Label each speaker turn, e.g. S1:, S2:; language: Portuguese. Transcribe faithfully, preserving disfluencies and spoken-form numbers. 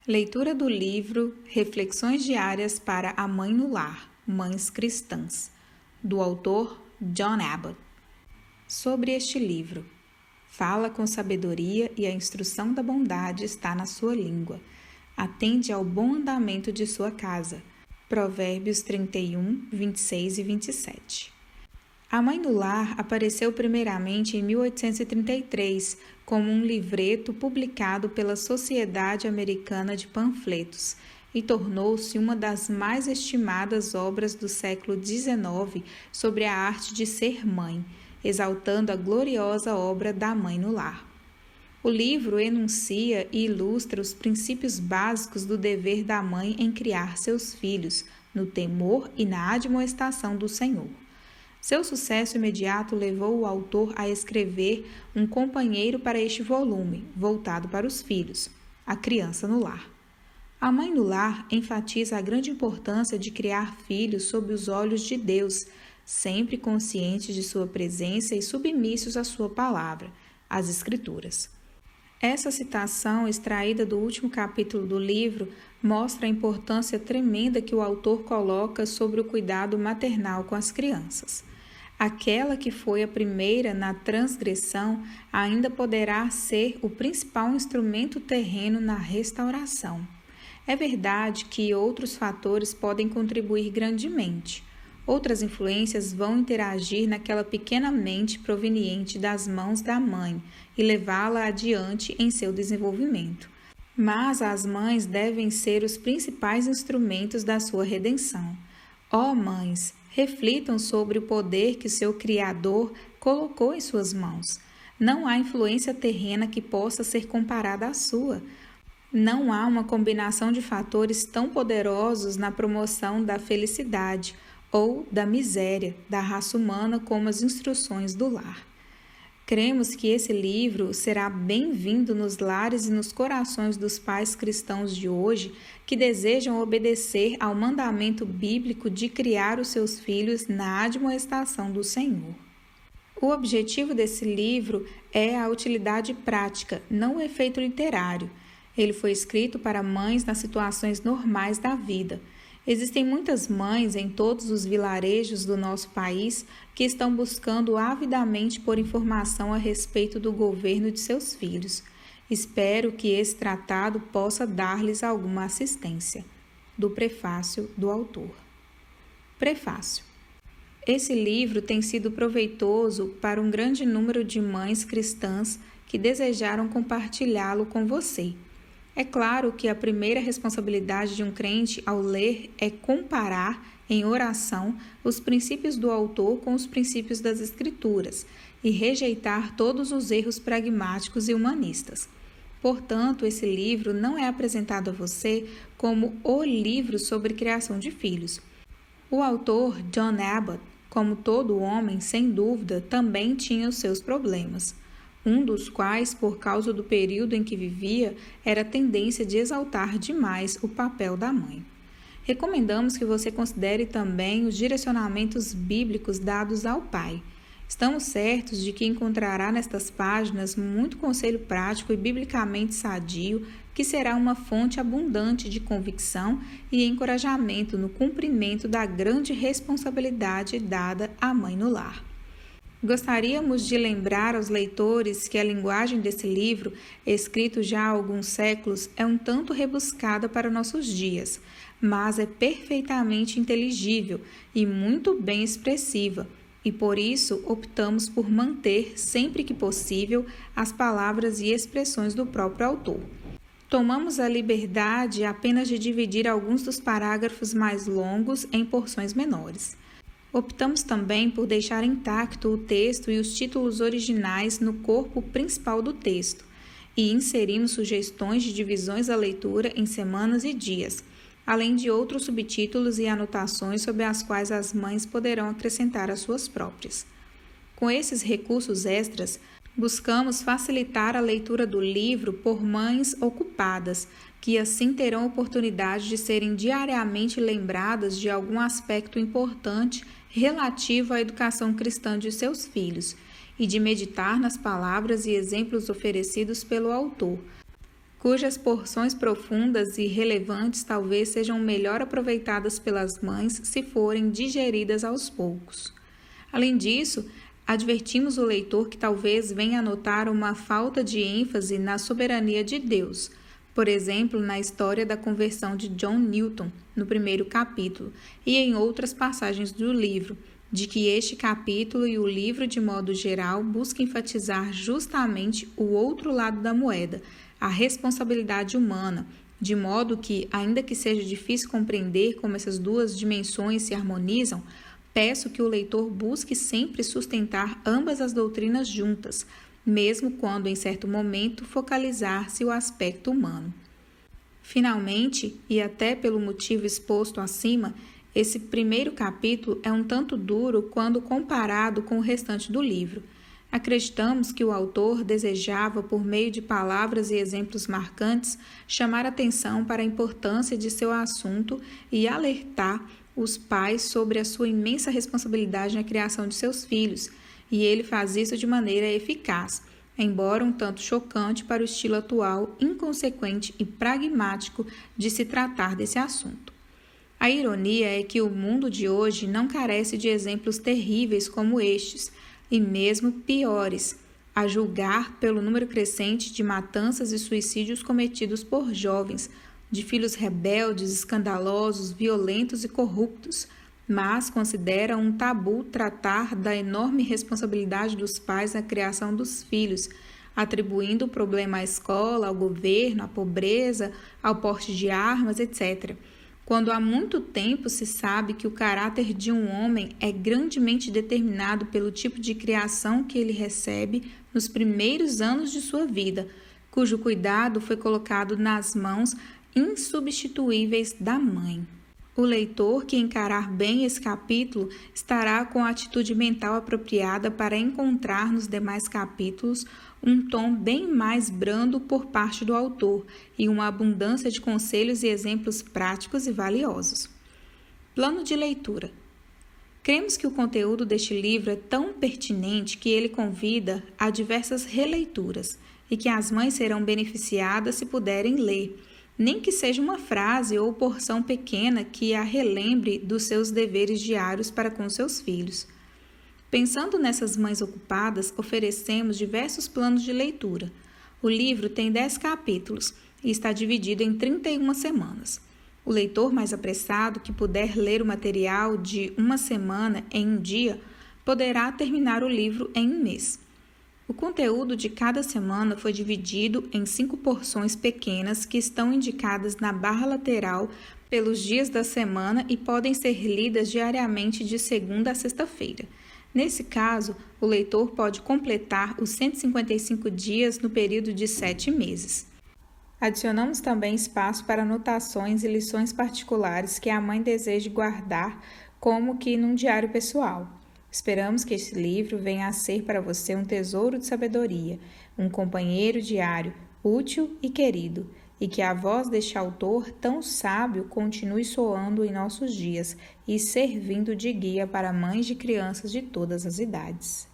S1: Leitura do livro Reflexões Diárias para a Mãe no Lar, Mães Cristãs, do autor John Abbott. Sobre este livro, fala com sabedoria e a instrução da bondade está na sua língua. Atende ao bom andamento de sua casa. Provérbios trinta e um, vinte e seis e vinte e sete. A Mãe no Lar apareceu primeiramente em mil oitocentos e trinta e três como um livreto publicado pela Sociedade Americana de Panfletos e tornou-se uma das mais estimadas obras do século dezenove sobre a arte de ser mãe, exaltando a gloriosa obra da Mãe no Lar. O livro enuncia e ilustra os princípios básicos do dever da mãe em criar seus filhos, no temor e na admoestação do Senhor. Seu sucesso imediato levou o autor a escrever um companheiro para este volume, voltado para os filhos, A Criança no Lar. A Mãe no Lar enfatiza a grande importância de criar filhos sob os olhos de Deus, sempre conscientes de sua presença e submissos à sua palavra, as Escrituras. Essa citação, extraída do último capítulo do livro, mostra a importância tremenda que o autor coloca sobre o cuidado maternal com as crianças. Aquela que foi a primeira na transgressão ainda poderá ser o principal instrumento terreno na restauração. É verdade que outros fatores podem contribuir grandemente. Outras influências vão interagir naquela pequena mente proveniente das mãos da mãe e levá-la adiante em seu desenvolvimento. Mas as mães devem ser os principais instrumentos da sua redenção. Ó mães, reflitam sobre o poder que seu Criador colocou em suas mãos. Não há influência terrena que possa ser comparada à sua. Não há uma combinação de fatores tão poderosos na promoção da felicidade ou da miséria da raça humana como as instruções do lar. Cremos que esse livro será bem-vindo nos lares e nos corações dos pais cristãos de hoje que desejam obedecer ao mandamento bíblico de criar os seus filhos na admoestação do Senhor. O objetivo desse livro é a utilidade prática, não o efeito literário. Ele foi escrito para mães nas situações normais da vida. Existem muitas mães em todos os vilarejos do nosso país que estão buscando avidamente por informação a respeito do governo de seus filhos. Espero que esse tratado possa dar-lhes alguma assistência. Do prefácio do autor. Prefácio. Esse livro tem sido proveitoso para um grande número de mães cristãs que desejaram compartilhá-lo com você. É claro que a primeira responsabilidade de um crente ao ler é comparar, em oração, os princípios do autor com os princípios das Escrituras e rejeitar todos os erros pragmáticos e humanistas. Portanto, esse livro não é apresentado a você como o livro sobre criação de filhos. O autor, John Abbott, como todo homem, sem dúvida, também tinha os seus problemas. Um dos quais, por causa do período em que vivia, era a tendência de exaltar demais o papel da mãe. Recomendamos que você considere também os direcionamentos bíblicos dados ao pai. Estamos certos de que encontrará nestas páginas muito conselho prático e biblicamente sadio, que será uma fonte abundante de convicção e encorajamento no cumprimento da grande responsabilidade dada à mãe no lar. Gostaríamos de lembrar aos leitores que a linguagem desse livro, escrito já há alguns séculos, é um tanto rebuscada para nossos dias, mas é perfeitamente inteligível e muito bem expressiva, e por isso optamos por manter, sempre que possível, as palavras e expressões do próprio autor. Tomamos a liberdade apenas de dividir alguns dos parágrafos mais longos em porções menores. Optamos também por deixar intacto o texto e os títulos originais no corpo principal do texto e inserimos sugestões de divisões da leitura em semanas e dias, além de outros subtítulos e anotações sobre as quais as mães poderão acrescentar as suas próprias. Com esses recursos extras, buscamos facilitar a leitura do livro por mães ocupadas, que assim terão oportunidade de serem diariamente lembradas de algum aspecto importante relativo à educação cristã de seus filhos e de meditar nas palavras e exemplos oferecidos pelo autor, cujas porções profundas e relevantes talvez sejam melhor aproveitadas pelas mães se forem digeridas aos poucos. Além disso, advertimos o leitor que talvez venha a notar uma falta de ênfase na soberania de Deus, por exemplo, na história da conversão de John Newton, no primeiro capítulo, e em outras passagens do livro, de que este capítulo e o livro, de modo geral, busca enfatizar justamente o outro lado da moeda, a responsabilidade humana, de modo que, ainda que seja difícil compreender como essas duas dimensões se harmonizam, peço que o leitor busque sempre sustentar ambas as doutrinas juntas, mesmo quando, em certo momento, focalizar-se o aspecto humano. Finalmente, e até pelo motivo exposto acima, esse primeiro capítulo é um tanto duro quando comparado com o restante do livro. Acreditamos que o autor desejava, por meio de palavras e exemplos marcantes, chamar atenção para a importância de seu assunto e alertar os pais sobre a sua imensa responsabilidade na criação de seus filhos, e ele faz isso de maneira eficaz, embora um tanto chocante para o estilo atual, inconsequente e pragmático de se tratar desse assunto. A ironia é que o mundo de hoje não carece de exemplos terríveis como estes, e mesmo piores, a julgar pelo número crescente de matanças e suicídios cometidos por jovens, de filhos rebeldes, escandalosos, violentos e corruptos, mas considera um tabu tratar da enorme responsabilidade dos pais na criação dos filhos, atribuindo o problema à escola, ao governo, à pobreza, ao porte de armas, etcétera, quando há muito tempo se sabe que o caráter de um homem é grandemente determinado pelo tipo de criação que ele recebe nos primeiros anos de sua vida, cujo cuidado foi colocado nas mãos insubstituíveis da mãe. O leitor que encarar bem esse capítulo estará com a atitude mental apropriada para encontrar nos demais capítulos um tom bem mais brando por parte do autor e uma abundância de conselhos e exemplos práticos e valiosos. Plano de leitura. Cremos que o conteúdo deste livro é tão pertinente que ele convida a diversas releituras e que as mães serão beneficiadas se puderem ler, nem que seja uma frase ou porção pequena que a relembre dos seus deveres diários para com seus filhos. Pensando nessas mães ocupadas, oferecemos diversos planos de leitura. O livro tem dez capítulos e está dividido em trinta e uma semanas. O leitor mais apressado que puder ler o material de uma semana em um dia poderá terminar o livro em um mês. O conteúdo de cada semana foi dividido em cinco porções pequenas que estão indicadas na barra lateral pelos dias da semana e podem ser lidas diariamente de segunda a sexta-feira. Nesse caso, o leitor pode completar os cento e cinquenta e cinco dias no período de sete meses. Adicionamos também espaço para anotações e lições particulares que a mãe deseje guardar, como que num diário pessoal. Esperamos que esse livro venha a ser para você um tesouro de sabedoria, um companheiro diário, útil e querido, e que a voz deste autor tão sábio continue soando em nossos dias e servindo de guia para mães de crianças de todas as idades.